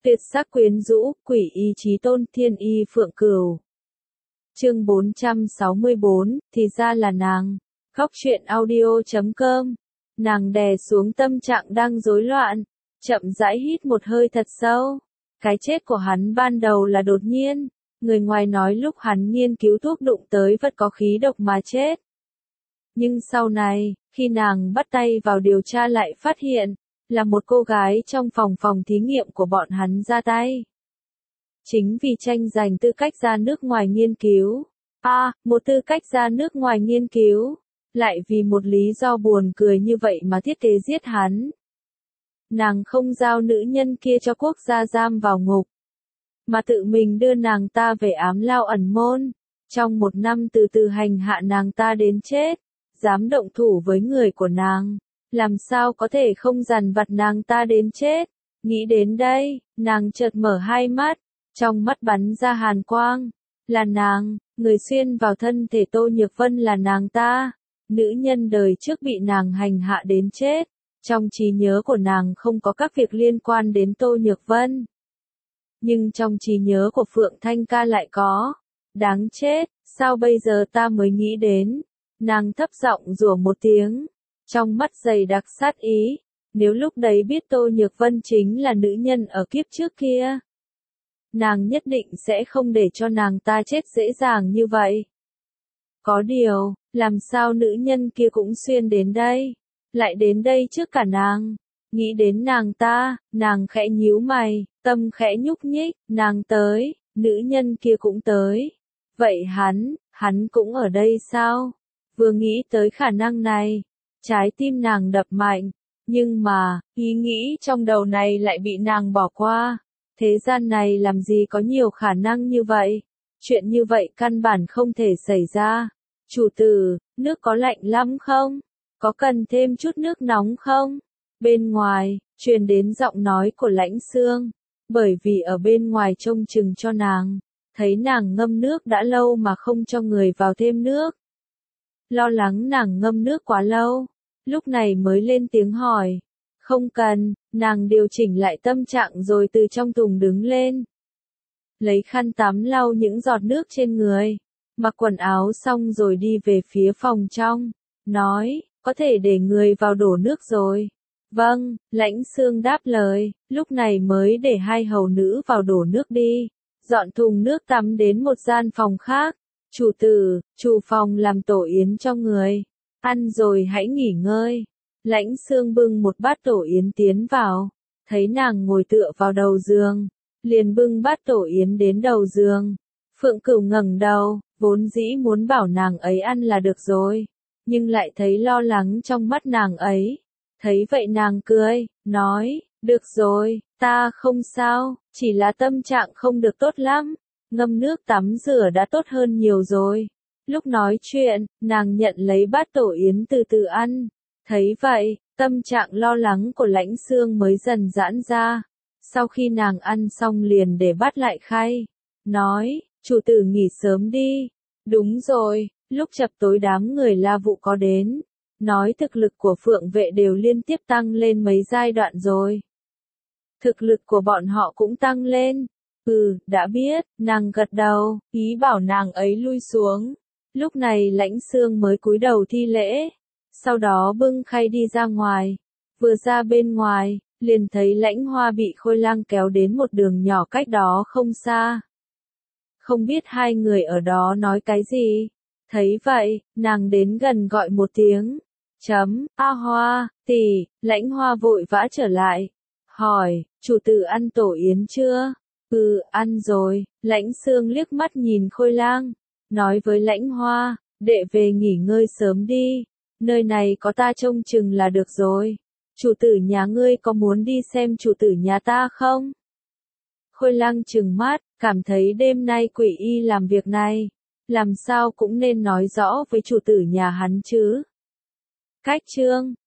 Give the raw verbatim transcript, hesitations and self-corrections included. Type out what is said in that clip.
Tuyệt sắc quyến rũ, quỷ y chí tôn, thiên y phượng cửu. Chương bốn trăm sáu mươi bốn, thì ra là nàng. Khóc chuyện audio chấm com. Nàng đè xuống tâm trạng đang rối loạn, chậm rãi hít một hơi thật sâu. Cái chết của hắn ban đầu là đột nhiên, người ngoài nói lúc hắn nghiên cứu thuốc đụng tới vật có khí độc mà chết. Nhưng sau này, khi nàng bắt tay vào điều tra lại phát hiện, là một cô gái trong phòng phòng thí nghiệm của bọn hắn ra tay. Chính vì tranh giành tư cách ra nước ngoài nghiên cứu. À, một tư cách ra nước ngoài nghiên cứu. Lại vì một lý do buồn cười như vậy mà thiết kế giết hắn. Nàng không giao nữ nhân kia cho quốc gia giam vào ngục, mà tự mình đưa nàng ta về ám lao ẩn môn. Trong một năm từ từ hành hạ nàng ta đến chết, dám động thủ với người của nàng. Làm sao có thể không dằn vặt nàng ta đến chết. Nghĩ đến đây, nàng chợt mở hai mắt, trong mắt bắn ra hàn quang. Là nàng, người xuyên vào thân thể Tô Nhược Vân là nàng ta. Nữ nhân đời trước bị nàng hành hạ đến chết. Trong trí nhớ của nàng không có các việc liên quan đến Tô Nhược Vân. Nhưng trong trí nhớ của Phượng Thanh Ca lại có. Đáng chết, sao bây giờ ta mới nghĩ đến. Nàng thấp giọng rủa một tiếng. Trong mắt dày đặc sát ý, nếu lúc đấy biết Tô Nhược Vân chính là nữ nhân ở kiếp trước kia, nàng nhất định sẽ không để cho nàng ta chết dễ dàng như vậy. Có điều, làm sao nữ nhân kia cũng xuyên đến đây, lại đến đây trước cả nàng. Nghĩ đến nàng ta, nàng khẽ nhíu mày, tâm khẽ nhúc nhích, nàng tới, nữ nhân kia cũng tới. Vậy hắn, hắn cũng ở đây sao? Vừa nghĩ tới khả năng này, trái tim nàng đập mạnh, nhưng mà, ý nghĩ trong đầu này lại bị nàng bỏ qua. Thế gian này làm gì có nhiều khả năng như vậy, chuyện như vậy căn bản không thể xảy ra. Chủ tử, nước có lạnh lắm không? Có cần thêm chút nước nóng không? Bên ngoài, truyền đến giọng nói của Lãnh Xương, bởi vì ở bên ngoài trông chừng cho nàng, thấy nàng ngâm nước đã lâu mà không cho người vào thêm nước. Lo lắng nàng ngâm nước quá lâu, lúc này mới lên tiếng hỏi. Không cần, nàng điều chỉnh lại tâm trạng rồi từ trong thùng đứng lên. Lấy khăn tắm lau những giọt nước trên người, mặc quần áo xong rồi đi về phía phòng trong, nói, có thể để người vào đổ nước rồi. Vâng, Lãnh Xương đáp lời, lúc này mới để hai hầu nữ vào đổ nước đi, dọn thùng nước tắm đến một gian phòng khác. Chủ tử, chủ phòng làm tổ yến cho người, ăn rồi hãy nghỉ ngơi. Lãnh Xương bưng một bát tổ yến tiến vào, thấy nàng ngồi tựa vào đầu giường, liền bưng bát tổ yến đến đầu giường. Phượng Cửu ngẩng đầu, vốn dĩ muốn bảo nàng ấy ăn là được rồi, nhưng lại thấy lo lắng trong mắt nàng ấy. Thấy vậy nàng cười, nói, được rồi, ta không sao, chỉ là tâm trạng không được tốt lắm. Ngâm nước tắm rửa đã tốt hơn nhiều rồi. Lúc nói chuyện, nàng nhận lấy bát tổ yến từ từ ăn. Thấy vậy, tâm trạng lo lắng của Lãnh Xương mới dần giãn ra. Sau khi nàng ăn xong liền để bát lại khay. Nói, chủ tử nghỉ sớm đi. Đúng rồi, lúc chập tối đám người La Vụ có đến. Nói thực lực của Phượng vệ đều liên tiếp tăng lên mấy giai đoạn rồi. Thực lực của bọn họ cũng tăng lên. Ừ, đã biết, nàng gật đầu, ý bảo nàng ấy lui xuống. Lúc này Lãnh Xương mới cúi đầu thi lễ, sau đó bưng khay đi ra ngoài. Vừa ra bên ngoài, liền thấy Lãnh Hoa bị Khôi Lang kéo đến một đường nhỏ cách đó không xa. Không biết hai người ở đó nói cái gì. Thấy vậy, nàng đến gần gọi một tiếng. Chấm, A Hoa, tỷ, Lãnh Hoa vội vã trở lại. Hỏi, chủ tử ăn tổ yến chưa? Ừ, ăn rồi. Lãnh Xương liếc mắt nhìn Khôi Lang, nói với Lãnh Hoa, đệ về nghỉ ngơi sớm đi, nơi này có ta trông chừng là được rồi. Chủ tử nhà ngươi có muốn đi xem chủ tử nhà ta không? Khôi Lang trừng mắt, cảm thấy đêm nay quỷ y làm việc này, làm sao cũng nên nói rõ với chủ tử nhà hắn chứ. Cách chương